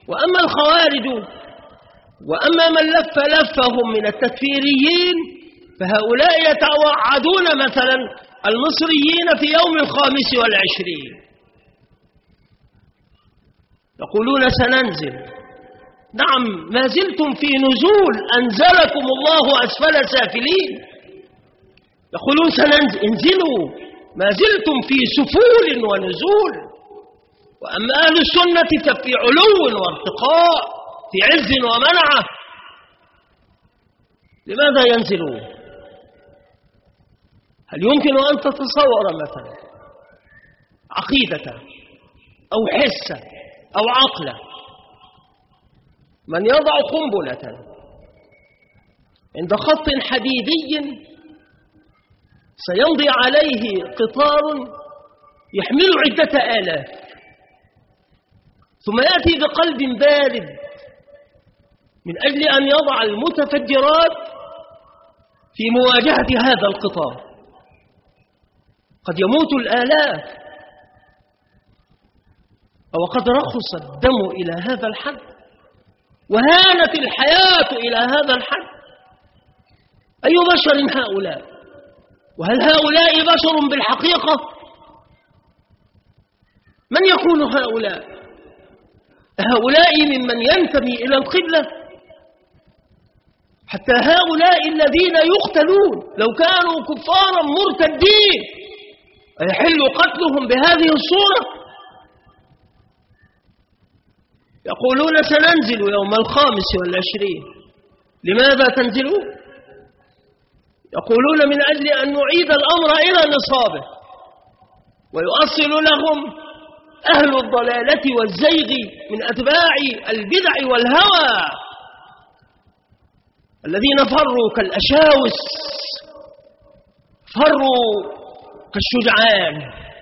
وأما الخوارج وأما من لفهم من التكفيريين فهؤلاء يتوعدون مثلا المصريين في يوم 25، يقولون سننزل. نعم، ما زلتم في نزول، أنزلكم الله أسفل سافلين. يقولون سننزل، انزلوا، ما زلتم في سفول ونزول. وأما أهل السنة ففي علو وارتقاء، في عز ومنعة. لماذا ينزلون؟ هل يمكن أن تتصور مثلا عقيدة أو حسة أو عقلة من يضع قنبلة عند خط حديدي سيمضي عليه قطار يحمل عدة آلاف، ثم يأتي بقلب بارد من أجل أن يضع المتفجرات في مواجهة هذا القطار؟ قد يموت الآلاف، أو قد رخص الدم إلى هذا الحد وهانت الحياة إلى هذا الحد. أي بشر هؤلاء؟ وهل هؤلاء بشر بالحقيقة؟ من يكون هؤلاء؟ هؤلاء ممن ينتمي إلى القبلة؟ حتى هؤلاء الذين يقتلون لو كانوا كفارا مرتدين أيحل قتلهم بهذه الصورة؟ يقولون سننزل يوم 25. لماذا تنزلون؟ يقولون من أجل أن نعيد الأمر إلى نصابه، ويؤصل لهم أهل الضلالة والزيغ من أتباع البدع والهوى الذين فروا كالأشاوس، فروا كالشجعان،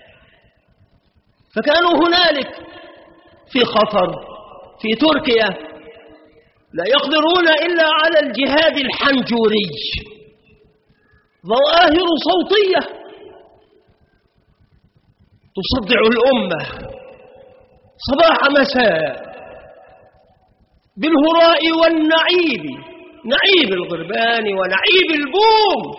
فكانوا هنالك في خطر في تركيا لا يقدرون إلا على الجهاد الحنجوري، ظواهر صوتية تصدع الأمة صباح مساء بالهراء والنعيب، نعيب الغربان ونعيب البوم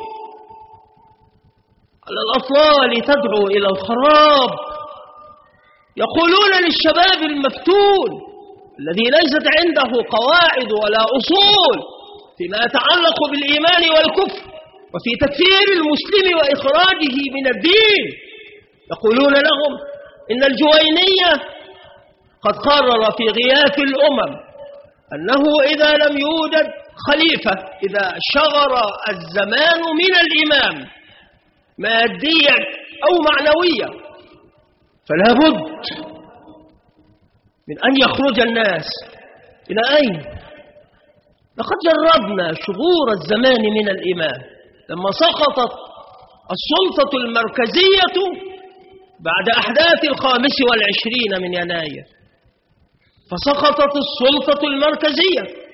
على الأطلال تدعو إلى الخراب. يقولون للشباب المفتون الذي ليست عنده قواعد ولا أصول فيما يتعلق بالإيمان والكفر وفي تكفير المسلم وإخراجه من الدين، يقولون لهم إن الجوينية قد قرر في غياث الأمم أنه إذا لم يوجد خليفة، إذا شغر الزمان من الإمام ماديا أو معنويا، فلا بد من أن يخرج الناس إلى أين؟ لقد جربنا شغور الزمان من الإمام لما سقطت السلطة المركزية بعد أحداث 25 من يناير، فسقطت السلطة المركزية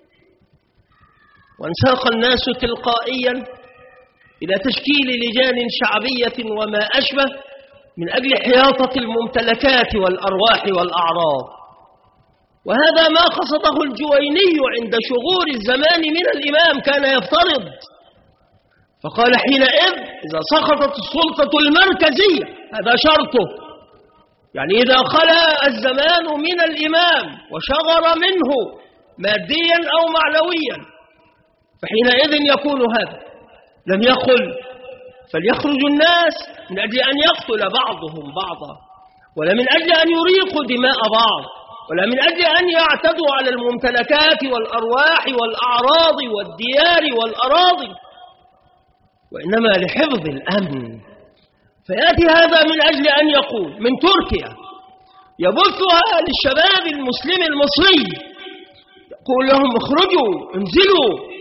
وانساق الناس تلقائيا إلى تشكيل لجان شعبية وما أشبه من أجل حياطة الممتلكات والأرواح والأعراض. وهذا ما قصده الجويني عند شغور الزمان من الإمام، كان يفترض، فقال حينئذ إذا سقطت السلطة المركزية، هذا شرطه، يعني إذا خلا الزمان من الإمام وشغر منه ماديا أو معنويا، فحينئذ يكون هذا. لم يقل فليخرج الناس من أجل أن يقتل بعضهم بعضا، ولا من أجل أن يريقوا دماء بعض، ولا من أجل أن يعتدوا على الممتلكات والأرواح والأعراض والديار والأراضي، وإنما لحفظ الأمن. فيأتي هذا من أجل أن يقول من تركيا يبثها للشباب المسلم المصري، يقول لهم اخرجوا انزلوا،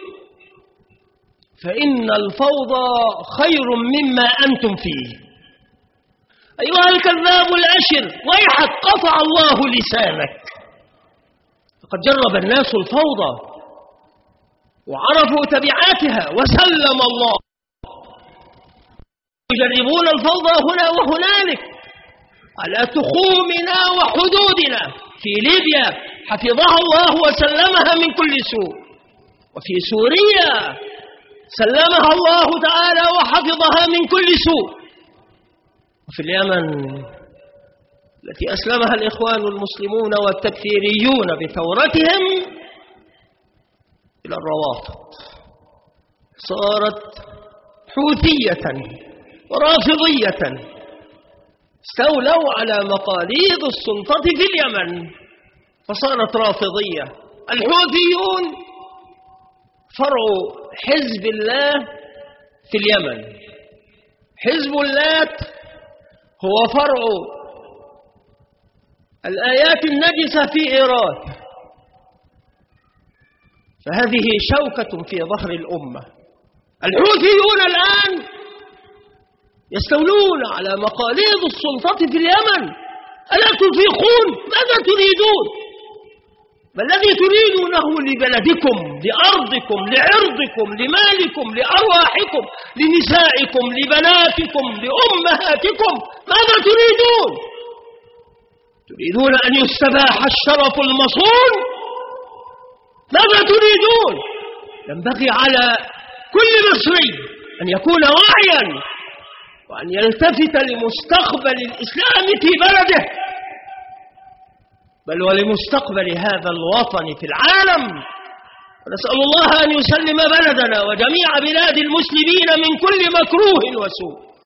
فإن الفوضى خير مما أنتم فيه. أيها الكذاب الأشر، ويحك قطع الله لسانك. فقد جرب الناس الفوضى وعرفوا تبعاتها وسلم الله. يجربون الفوضى هنا وهنالك على تخومنا وحدودنا في ليبيا حفظها الله وسلمها من كل سوء، وفي سوريا سلمها الله تعالى وحفظها من كل سوء، وفي اليمن التي أسلمها الإخوان المسلمون والتكفيريون بثورتهم إلى الروافض، صارت حوثية ورافضية، استولوا على مقاليد السلطة في اليمن فصارت رافضية. الحوثيون فرع حزب الله في اليمن، حزب اللات هو فرع الآيات النجسة في إيران، فهذه شوكة في ظهر الأمة. الحوثيون الآن يستولون على مقاليد السلطة في اليمن. ألا تفيقون؟ ماذا تريدون؟ ما الذي تريدونه لبلدكم، لأرضكم، لعرضكم، لمالكم، لأرواحكم، لنسائكم، لبناتكم، لأمهاتكم؟ ماذا تريدون؟ تريدون أن يستباح الشرف المصون؟ ماذا تريدون؟ ينبغي على كل مصري أن يكون واعيا وأن يلتفت لمستقبل الإسلام في بلده، بل ولمستقبل هذا الوطن في العالم. ونسأل الله أن يسلم بلدنا وجميع بلاد المسلمين من كل مكروه وسوء.